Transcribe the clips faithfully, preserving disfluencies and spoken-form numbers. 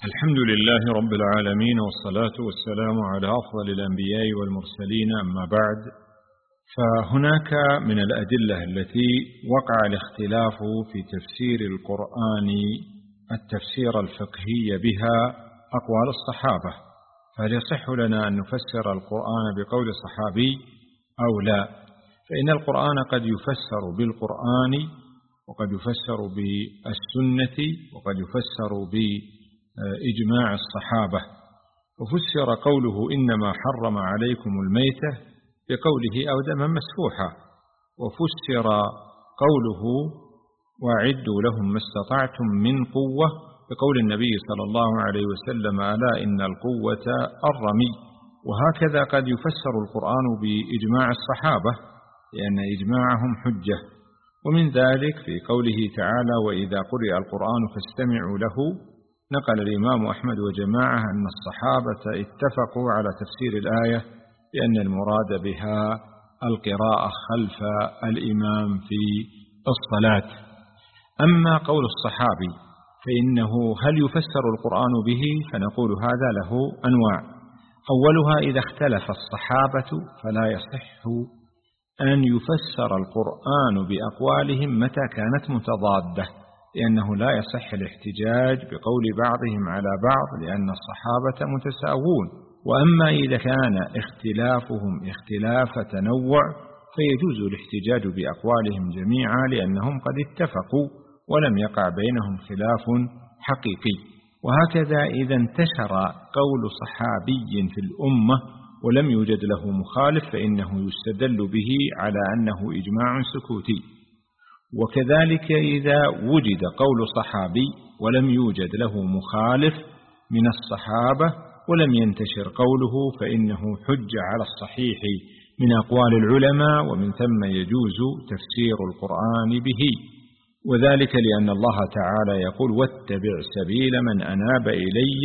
الحمد لله رب العالمين، والصلاة والسلام على أفضل الأنبياء والمرسلين، أما بعد. فهناك من الأدلة التي وقع الاختلاف في تفسير القرآن التفسير الفقهي بها أقوال الصحابة، فهل يصح لنا أن نفسر القرآن بقول صحابي أو لا؟ فإن القرآن قد يفسر بالقرآن، وقد يفسر بالسنة، وقد يفسر بإجماع الصحابة. وفسر قوله إنما حرم عليكم الميتة بقوله أو دما مسفوحا، وفسر قوله وأعدوا لهم ما استطعتم من قوة بقول النبي صلى الله عليه وسلم ألا إن القوة الرمي. وهكذا قد يفسر القرآن بإجماع الصحابة، لأن إجماعهم حجة. ومن ذلك في قوله تعالى وإذا قرئ القرآن فاستمعوا له، نقل الإمام أحمد وجماعة أن الصحابة اتفقوا على تفسير الآية بأن المراد بها القراءة خلف الإمام في الصلاة. أما قول الصحابي فإنه هل يفسر القرآن به؟ فنقول هذا له أنواع. أولها إذا اختلف الصحابة فلا يصح أن يفسر القرآن بأقوالهم متى كانت متضادة، لأنه لا يصح الاحتجاج بقول بعضهم على بعض، لأن الصحابة متساوون. وأما إذا كان اختلافهم اختلاف تنوع فيجوز الاحتجاج بأقوالهم جميعا، لأنهم قد اتفقوا ولم يقع بينهم خلاف حقيقي. وهكذا إذا انتشر قول صحابي في الأمة ولم يوجد له مخالف فإنه يستدل به على أنه إجماع سكوتي. وكذلك إذا وجد قول صحابي ولم يوجد له مخالف من الصحابة ولم ينتشر قوله فإنه حج على الصحيح من أقوال العلماء، ومن ثم يجوز تفسير القرآن به. وذلك لأن الله تعالى يقول واتبع سبيل من أناب إلي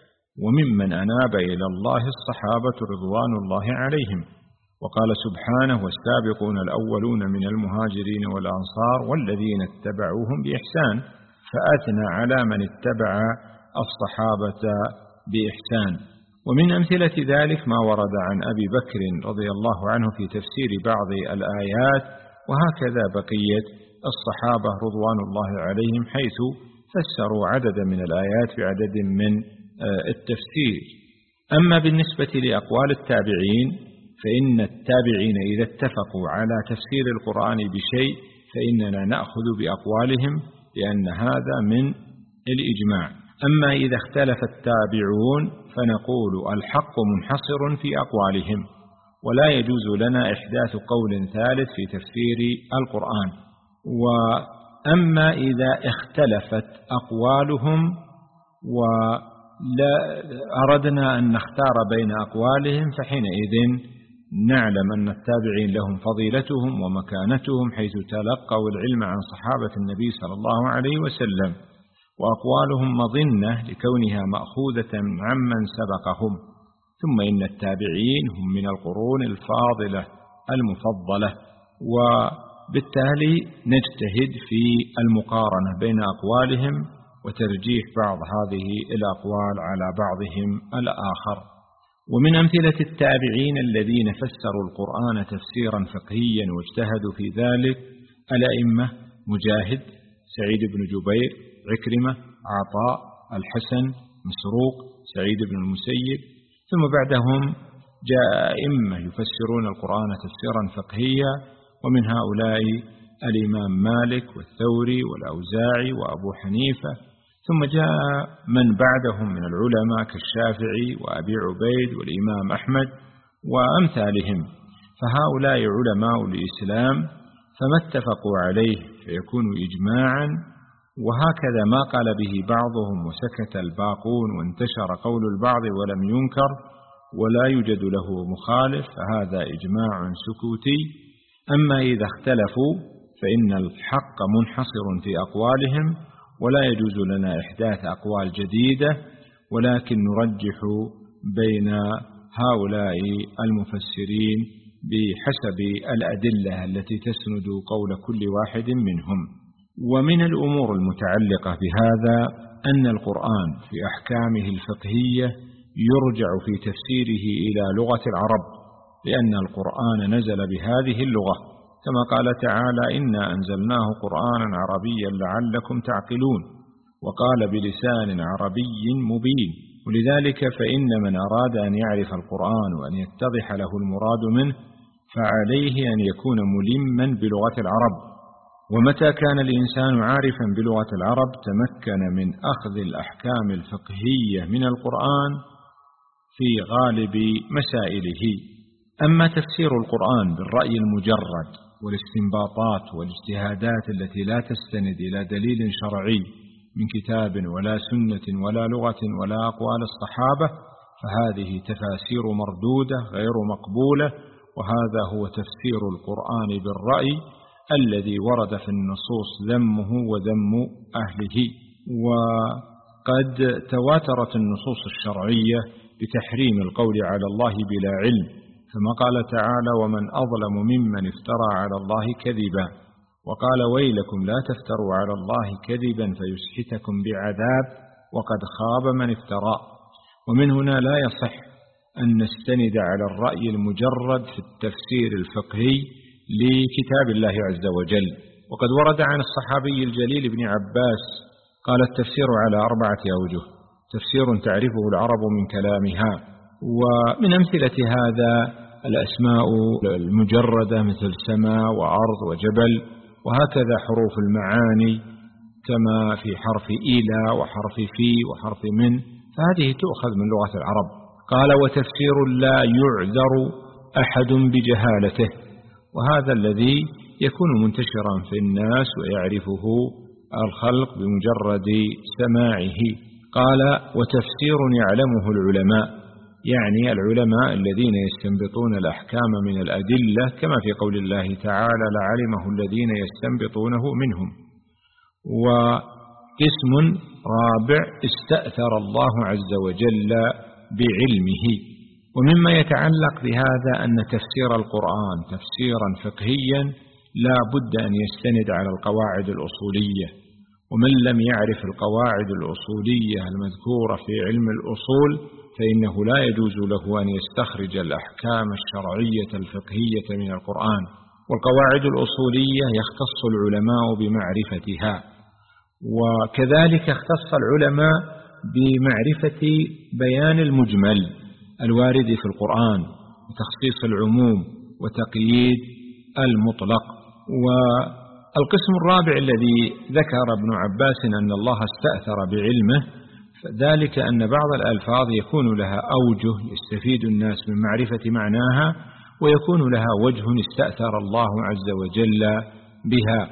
وممن أناب إلى الله الصحابة رضوان الله عليهم. وقال سبحانه والسابقون الأولون من المهاجرين والأنصار والذين اتبعوهم بإحسان، فأثنى على من اتبع الصحابة بإحسان. ومن أمثلة ذلك ما ورد عن أبي بكر رضي الله عنه في تفسير بعض الآيات، وهكذا بقية الصحابة رضوان الله عليهم حيث فسروا عددا من الآيات بعدد من التفسير. أما بالنسبة لأقوال التابعين فإن التابعين إذا اتفقوا على تفسير القرآن بشيء فإننا نأخذ بأقوالهم، لأن هذا من الإجماع. أما إذا اختلف التابعون فنقول الحق منحصر في أقوالهم، ولا يجوز لنا إحداث قول ثالث في تفسير القرآن. وأما إذا اختلفت أقوالهم ولا أردنا أن نختار بين أقوالهم فحينئذ نعلم أن التابعين لهم فضيلتهم ومكانتهم حيث تلقوا العلم عن صحابة النبي صلى الله عليه وسلم، وأقوالهم مظنة لكونها مأخوذة عمن سبقهم. ثم إن التابعين هم من القرون الفاضلة المفضلة، وبالتالي نجتهد في المقارنة بين أقوالهم وترجيح بعض هذه الأقوال على بعضهم الآخر. ومن أمثلة التابعين الذين فسروا القرآن تفسيرا فقهيا واجتهدوا في ذلك الأئمة مجاهد، سعيد بن جبير، عكرمة، عطاء، الحسن، مسروق، سعيد بن المسيب. ثم بعدهم جاء أئمة يفسرون القرآن تفسيرا فقهيا، ومن هؤلاء الإمام مالك والثوري والأوزاعي وأبو حنيفة. ثم جاء من بعدهم من العلماء كالشافعي وأبي عبيد والإمام أحمد وأمثالهم، فهؤلاء علماء الإسلام، فما اتفقوا عليه فيكون إجماعا. وهكذا ما قال به بعضهم وسكت الباقون وانتشر قول البعض ولم ينكر ولا يوجد له مخالف فهذا إجماع سكوتي. أما إذا اختلفوا فإن الحق منحصر في أقوالهم، ولا يجوز لنا إحداث أقوال جديدة، ولكن نرجح بين هؤلاء المفسرين بحسب الأدلة التي تسند قول كل واحد منهم. ومن الأمور المتعلقة بهذا أن القرآن في أحكامه الفقهية يرجع في تفسيره إلى لغة العرب، لأن القرآن نزل بهذه اللغة، كما قال تعالى: إنا أنزلناه قرآنا عربيا لعلكم تعقلون، وقال بلسان عربي مبين. ولذلك فإن من أراد أن يعرف القرآن وأن يتضح له المراد منه فعليه أن يكون ملما بلغة العرب، ومتى كان الإنسان عارفا بلغة العرب تمكن من أخذ الأحكام الفقهية من القرآن في غالب مسائله. أما تفسير القرآن بالرأي المجرد والاستنباطات والاجتهادات التي لا تستند إلى دليل شرعي من كتاب ولا سنة ولا لغة ولا أقوال الصحابة، فهذه تفاسير مردودة غير مقبولة، وهذا هو تفسير القرآن بالرأي الذي ورد في النصوص ذمه وذم أهله. وقد تواترت النصوص الشرعية بتحريم القول على الله بلا علم، كما قال تعالى: ومن أظلم ممن افترى على الله كذبا، وقال: ويلكم لا تفتروا على الله كذبا فيسحتكم بعذاب وقد خاب من افترى. ومن هنا لا يصح أن نستند على الرأي المجرد في التفسير الفقهي لكتاب الله عز وجل. وقد ورد عن الصحابي الجليل ابن عباس قال: التفسير على أربعة أوجه: تفسير تعرفه العرب من كلامها، ومن أمثلة هذا الأسماء المجردة مثل سماء وأرض وجبل، وهكذا حروف المعاني كما في حرف إلى وحرف في وحرف من، فهذه تؤخذ من لغة العرب. قال: وتفسير لا يعذر أحد بجهالته، وهذا الذي يكون منتشرا في الناس ويعرفه الخلق بمجرد سماعه. قال: وتفسير يعلمه العلماء، يعني العلماء الذين يستنبطون الأحكام من الأدلة، كما في قول الله تعالى: لعلمه الذين يستنبطونه منهم. وقسم رابع استأثر الله عز وجل بعلمه. ومما يتعلق بهذا أن تفسير القرآن تفسيرا فقهيا لا بد أن يستند على القواعد الأصولية، ومن لم يعرف القواعد الأصولية المذكورة في علم الأصول فإنه لا يجوز له أن يستخرج الأحكام الشرعية الفقهية من القرآن. والقواعد الأصولية يختص العلماء بمعرفتها، وكذلك اختص العلماء بمعرفة بيان المجمل الوارد في القرآن وتخصيص العموم وتقييد المطلق. والقسم الرابع الذي ذكر ابن عباس أن الله استأثر بعلمه، ذلك أن بعض الألفاظ يكون لها أوجه يستفيد الناس من معرفة معناها، ويكون لها وجه استأثر الله عز وجل بها.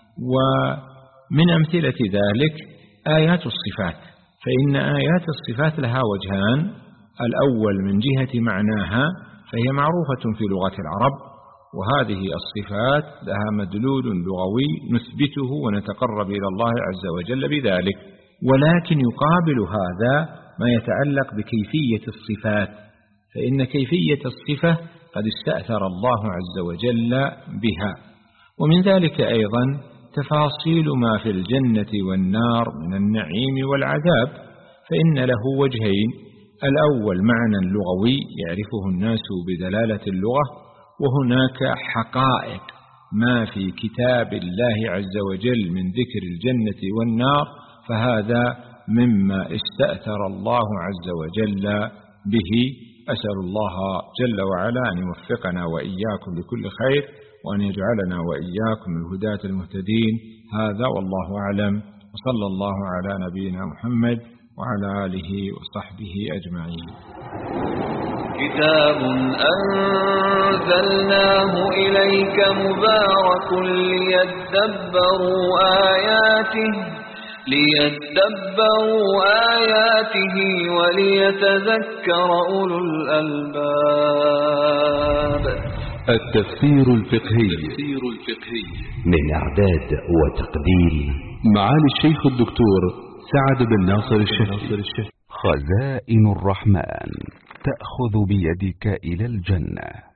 ومن أمثلة ذلك آيات الصفات، فإن آيات الصفات لها وجهان: الأول من جهة معناها فهي معروفة في لغة العرب، وهذه الصفات لها مدلول لغوي نثبته ونتقرب إلى الله عز وجل بذلك. ولكن يقابل هذا ما يتعلق بكيفية الصفات، فإن كيفية الصفة قد استأثر الله عز وجل بها. ومن ذلك أيضا تفاصيل ما في الجنة والنار من النعيم والعذاب، فإن له وجهين: الأول معنى لغوي يعرفه الناس بدلالة اللغة، وهناك حقائق ما في كتاب الله عز وجل من ذكر الجنة والنار، فهذا مما استأثر الله عز وجل به. أسأل الله جل وعلا أن يوفقنا وإياكم لكل خير، وأن يجعلنا وإياكم من الهداة المهتدين. هذا والله أعلم، وصلى الله على نبينا محمد وعلى آله وصحبه أجمعين. كتاب أنزلناه إليك مبارك ليدبروا آياته ليدبروا آياته وليتذكر أولو الألباب. التفسير الفقهي من إعداد وتقديم معالي الشيخ الدكتور سعد بن ناصر الشهري. خزائن الرحمن تأخذ بيدك إلى الجنة.